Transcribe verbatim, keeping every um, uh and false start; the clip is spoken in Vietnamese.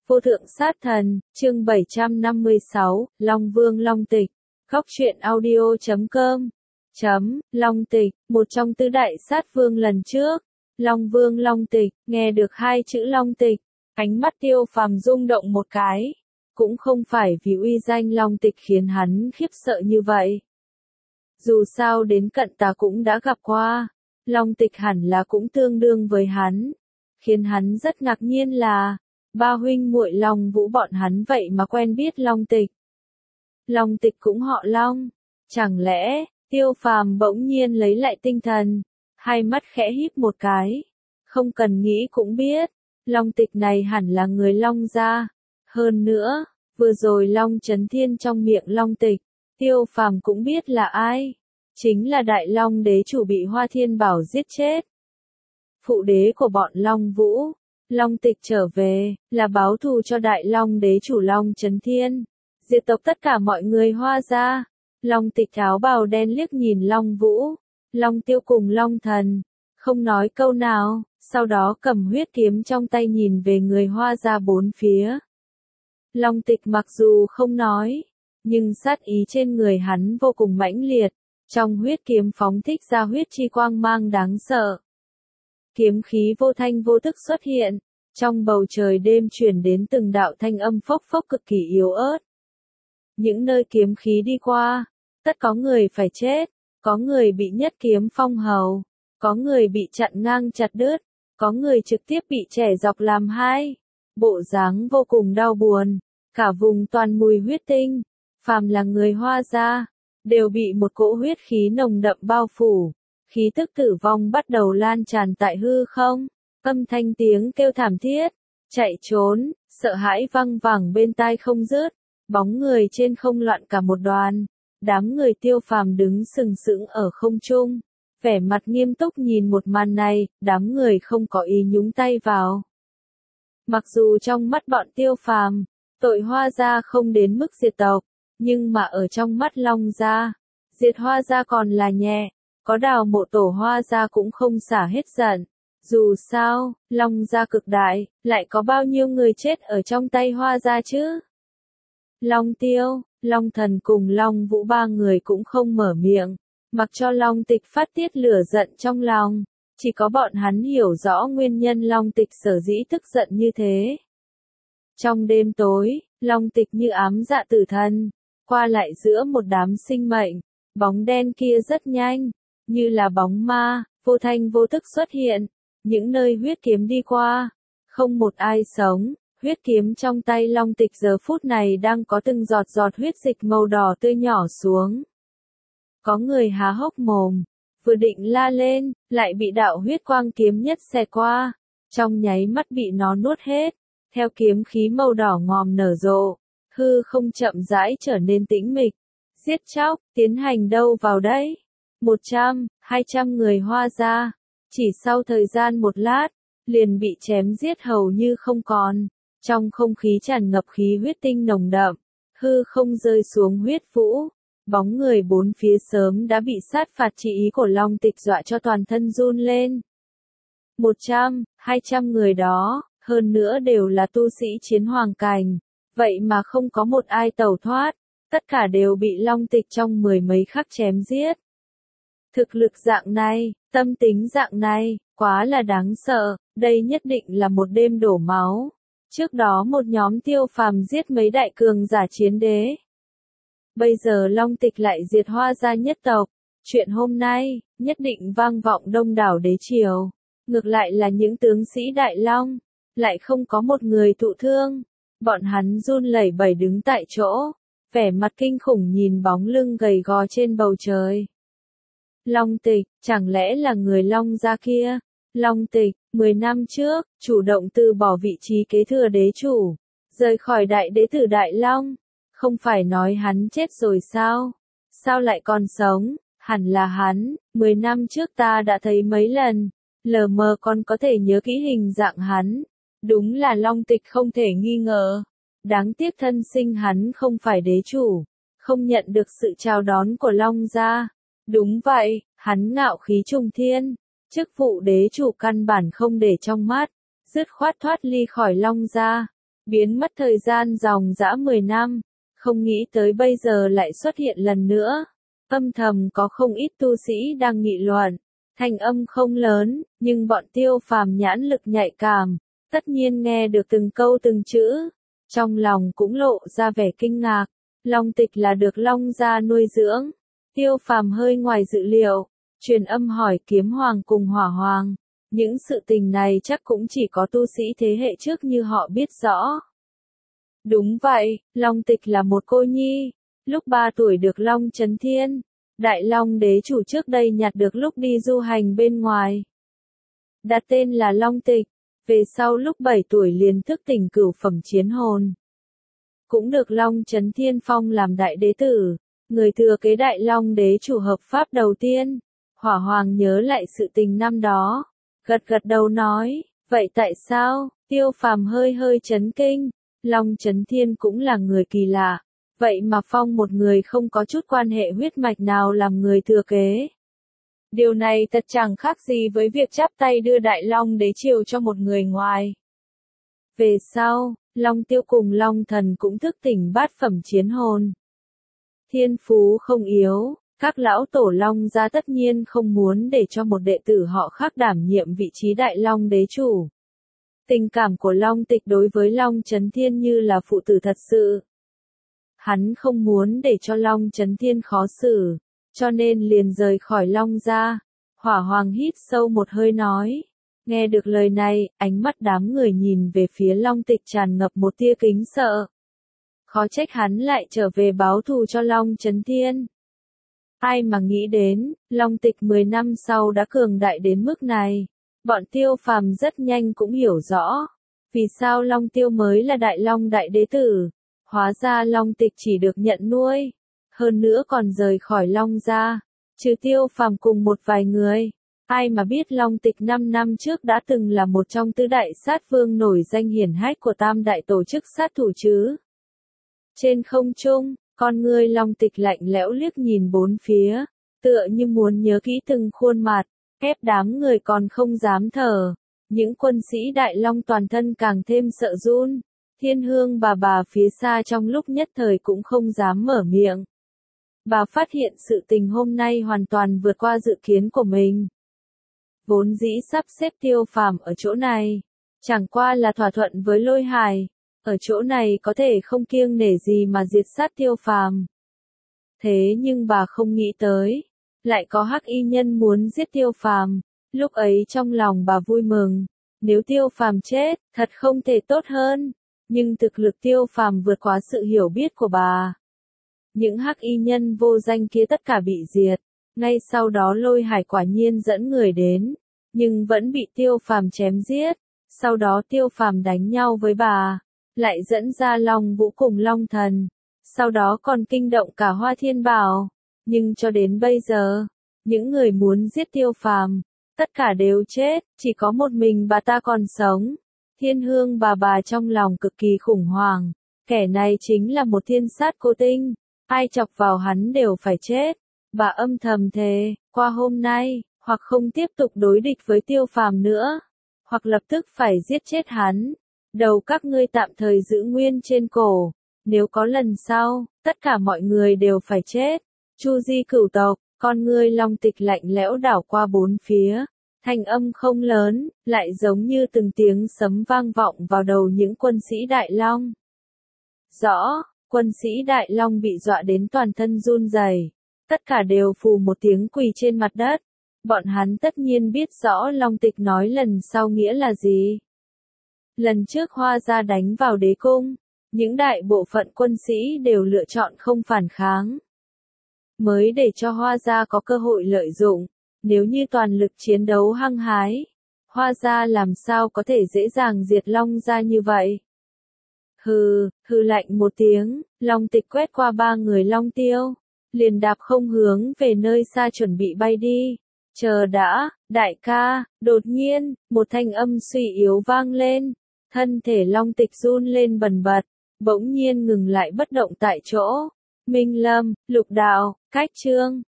Vô thượng sát thần, chương bảy trăm năm mươi sáu, Long Vương Long Tịch, góc truyện audio chấm com. Chấm, Long Tịch, một trong tứ đại sát vương lần trước. Long Vương Long Tịch, nghe được hai chữ Long Tịch, ánh mắt Tiêu Phàm rung động một cái. Cũng không phải vì uy danh Long Tịch khiến hắn khiếp sợ như vậy. Dù sao đến cận ta cũng đã gặp qua, Long Tịch hẳn là cũng tương đương với hắn. Khiến hắn rất ngạc nhiên là, ba huynh muội Long Vũ bọn hắn vậy mà quen biết Long Tịch. Long Tịch cũng họ Long, chẳng lẽ, Tiêu Phàm bỗng nhiên lấy lại tinh thần, hai mắt khẽ híp một cái. Không cần nghĩ cũng biết, Long Tịch này hẳn là người Long gia. Hơn nữa, vừa rồi Long Chấn Thiên trong miệng Long Tịch, Tiêu Phàm cũng biết là ai. Chính là Đại Long đế chủ bị Hoa Thiên Bảo giết chết. Phụ đế của bọn Long Vũ. Long Tịch trở về, là báo thù cho Đại Long đế chủ Long Chấn Thiên. Diệt tộc tất cả mọi người Hoa gia. Long Tịch áo bào đen liếc nhìn Long Vũ, Long Tiêu cùng Long Thần. Không nói câu nào, sau đó cầm huyết kiếm trong tay nhìn về người Hoa gia bốn phía. Long Tịch mặc dù không nói, nhưng sát ý trên người hắn vô cùng mãnh liệt. Trong huyết kiếm phóng thích ra huyết chi quang mang đáng sợ. Kiếm khí vô thanh vô thức xuất hiện, trong bầu trời đêm truyền đến từng đạo thanh âm phốc phốc cực kỳ yếu ớt. Những nơi kiếm khí đi qua, tất có người phải chết, có người bị nhất kiếm phong hầu, có người bị chặn ngang chặt đứt, có người trực tiếp bị chẻ dọc làm hai. Bộ dáng vô cùng đau buồn, cả vùng toàn mùi huyết tinh, phàm là người Hoa gia, đều bị một cỗ huyết khí nồng đậm bao phủ. Khí tức tử vong bắt đầu lan tràn tại hư không, âm thanh tiếng kêu thảm thiết, chạy trốn, sợ hãi văng vẳng bên tai không dứt, bóng người trên không loạn cả một đoàn. Đám người Tiêu Phàm đứng sừng sững ở không trung, vẻ mặt nghiêm túc nhìn một màn này, đám người không có ý nhúng tay vào. Mặc dù trong mắt bọn Tiêu Phàm, tội Hoa gia không đến mức diệt tộc, nhưng mà ở trong mắt Long gia, diệt Hoa gia còn là nhẹ. Có đào mộ tổ Hoa gia cũng không xả hết giận. Dù sao, Long gia cực đại, lại có bao nhiêu người chết ở trong tay Hoa gia chứ? Long Tiêu, Long Thần cùng Long Vũ ba người cũng không mở miệng, mặc cho Long Tịch phát tiết lửa giận trong lòng. Chỉ có bọn hắn hiểu rõ nguyên nhân Long Tịch sở dĩ tức giận như thế. Trong đêm tối, Long Tịch như ám dạ tử thần, qua lại giữa một đám sinh mệnh, bóng đen kia rất nhanh. Như là bóng ma, vô thanh vô thức xuất hiện, những nơi huyết kiếm đi qua, không một ai sống, huyết kiếm trong tay Long Tịch giờ phút này đang có từng giọt giọt huyết dịch màu đỏ tươi nhỏ xuống. Có người há hốc mồm, vừa định la lên, lại bị đạo huyết quang kiếm nhất xẹt qua, trong nháy mắt bị nó nuốt hết, theo kiếm khí màu đỏ ngòm nở rộ, hư không chậm rãi trở nên tĩnh mịch, giết chóc, tiến hành đâu vào đấy. Một trăm, hai trăm người Hoa gia, chỉ sau thời gian một lát, liền bị chém giết hầu như không còn. Trong không khí tràn ngập khí huyết tinh nồng đậm, hư không rơi xuống huyết vũ, bóng người bốn phía sớm đã bị sát phạt chỉ ý của Long Tịch dọa cho toàn thân run lên. Một trăm, hai trăm người đó, hơn nữa đều là tu sĩ chiến hoàng cảnh, vậy mà không có một ai tẩu thoát, tất cả đều bị Long Tịch trong mười mấy khắc chém giết. Thực lực dạng này, tâm tính dạng này, quá là đáng sợ, đây nhất định là một đêm đổ máu. Trước đó một nhóm Tiêu Phàm giết mấy đại cường giả chiến đế. Bây giờ Long Tịch lại diệt Hoa gia nhất tộc, chuyện hôm nay, nhất định vang vọng đông đảo đế triều. Ngược lại là những tướng sĩ Đại Long, lại không có một người thụ thương. Bọn hắn run lẩy bẩy đứng tại chỗ, vẻ mặt kinh khủng nhìn bóng lưng gầy gò trên bầu trời. Long Tịch, chẳng lẽ là người Long gia kia? Long Tịch, mười năm trước, chủ động từ bỏ vị trí kế thừa đế chủ, rời khỏi đại đế tử Đại Long. Không phải nói hắn chết rồi sao? Sao lại còn sống? Hẳn là hắn, mười năm trước ta đã thấy mấy lần, lờ mờ còn có thể nhớ kỹ hình dạng hắn. Đúng là Long Tịch không thể nghi ngờ. Đáng tiếc thân sinh hắn không phải đế chủ, không nhận được sự chào đón của Long gia. Đúng vậy, hắn ngạo khí trùng thiên, chức vụ đế chủ căn bản không để trong mắt, dứt khoát thoát ly khỏi Long gia. biến mất thời gian dòng dã mười năm, không nghĩ tới bây giờ lại xuất hiện lần nữa. Âm thầm có không ít tu sĩ đang nghị luận, thanh âm không lớn, nhưng bọn Tiêu Phàm nhãn lực nhạy cảm, tất nhiên nghe được từng câu từng chữ, trong lòng cũng lộ ra vẻ kinh ngạc. Long Tịch là được Long gia nuôi dưỡng. Tiêu Phàm hơi ngoài dự liệu, truyền âm hỏi Kiếm Hoàng cùng Hỏa Hoàng, những sự tình này chắc cũng chỉ có tu sĩ thế hệ trước như họ biết rõ. Đúng vậy, Long Tịch là một cô nhi, lúc ba tuổi được Long Chấn Thiên, Đại Long đế chủ trước đây nhặt được lúc đi du hành bên ngoài. Đặt tên là Long Tịch, về sau lúc bảy tuổi liền thức tỉnh cửu phẩm chiến hồn. Cũng được Long Chấn Thiên phong làm đại đế tử, người thừa kế Đại Long đế chủ hợp pháp đầu tiên. Hỏa Hoàng nhớ lại sự tình năm đó, gật gật đầu nói, vậy tại sao? Tiêu Phàm hơi hơi chấn kinh, Long Chấn Thiên cũng là người kỳ lạ, vậy mà phong một người không có chút quan hệ huyết mạch nào làm người thừa kế. Điều này thật chẳng khác gì với việc chắp tay đưa Đại Long đế triều cho một người ngoài. Về sau, Long Tiêu cùng Long Thần cũng thức tỉnh bát phẩm chiến hồn. Thiên phú không yếu, các lão tổ Long gia tất nhiên không muốn để cho một đệ tử họ khác đảm nhiệm vị trí Đại Long đế chủ. Tình cảm của Long Tịch đối với Long Chấn Thiên như là phụ tử thật sự. Hắn không muốn để cho Long Chấn Thiên khó xử, cho nên liền rời khỏi Long gia. Hỏa Hoàng hít sâu một hơi nói. Nghe được lời này, ánh mắt đám người nhìn về phía Long Tịch tràn ngập một tia kính sợ. Khó trách hắn lại trở về báo thù cho Long Chấn Thiên. Ai mà nghĩ đến, Long Tịch mười năm sau đã cường đại đến mức này. Bọn Tiêu Phàm rất nhanh cũng hiểu rõ, vì sao Long Tiêu mới là Đại Long đại đế tử. Hóa ra Long Tịch chỉ được nhận nuôi, hơn nữa còn rời khỏi Long gia, trừ Tiêu Phàm cùng một vài người. Ai mà biết Long Tịch năm năm trước đã từng là một trong tứ đại sát vương nổi danh hiển hách của tam đại tổ chức sát thủ chứ. Trên không trung, con ngươi Long Tịch lạnh lẽo liếc nhìn bốn phía, tựa như muốn nhớ kỹ từng khuôn mặt, ép đám người còn không dám thở. Những quân sĩ Đại Long toàn thân càng thêm sợ run. Thiên Hương bà bà phía xa trong lúc nhất thời cũng không dám mở miệng. Bà phát hiện sự tình hôm nay hoàn toàn vượt qua dự kiến của mình. Vốn dĩ sắp xếp Tiêu Phàm ở chỗ này, chẳng qua là thỏa thuận với Lôi Hải, ở chỗ này có thể không kiêng nể gì mà diệt sát Tiêu Phàm. Thế nhưng bà không nghĩ tới, lại có hắc y nhân muốn giết Tiêu Phàm. Lúc ấy trong lòng bà vui mừng, nếu Tiêu Phàm chết, thật không thể tốt hơn. Nhưng thực lực Tiêu Phàm vượt quá sự hiểu biết của bà. Những hắc y nhân vô danh kia tất cả bị diệt. Ngay sau đó Lôi Hải quả nhiên dẫn người đến, nhưng vẫn bị Tiêu Phàm chém giết. Sau đó Tiêu Phàm đánh nhau với bà, lại dẫn ra Long Vũ cùng Long Thần. Sau đó còn kinh động cả Hoa Thiên Bảo. Nhưng cho đến bây giờ, những người muốn giết Tiêu Phàm, tất cả đều chết, chỉ có một mình bà ta còn sống. Thiên Hương bà bà trong lòng cực kỳ khủng hoảng, kẻ này chính là một thiên sát cô tinh, ai chọc vào hắn đều phải chết. Bà âm thầm thề, qua hôm nay, hoặc không tiếp tục đối địch với Tiêu Phàm nữa, hoặc lập tức phải giết chết hắn. Đầu các ngươi tạm thời giữ nguyên trên cổ, nếu có lần sau, tất cả mọi người đều phải chết. Chu Di cửu tộc, con ngươi Long Tịch lạnh lẽo đảo qua bốn phía. Thanh âm không lớn, lại giống như từng tiếng sấm vang vọng vào đầu những quân sĩ Đại Long. Rõ, quân sĩ Đại Long bị dọa đến toàn thân run rẩy, tất cả đều phù một tiếng quỳ trên mặt đất. Bọn hắn tất nhiên biết rõ Long Tịch nói lần sau nghĩa là gì. Lần trước Hoa gia đánh vào đế cung, những đại bộ phận quân sĩ đều lựa chọn không phản kháng. Mới để cho Hoa gia có cơ hội lợi dụng. Nếu như toàn lực chiến đấu hăng hái, Hoa gia làm sao có thể dễ dàng diệt Long gia như vậy? Hừ, hừ lạnh một tiếng, Long Tịch quét qua ba người Long Tiêu, liền đạp không hướng về nơi xa chuẩn bị bay đi. Chờ đã, đại ca, đột nhiên, một thanh âm suy yếu vang lên, thân thể Long Tịch run lên bần bật, bỗng nhiên ngừng lại bất động tại chỗ. Minh Lâm, Lục Đạo, Cách Trương,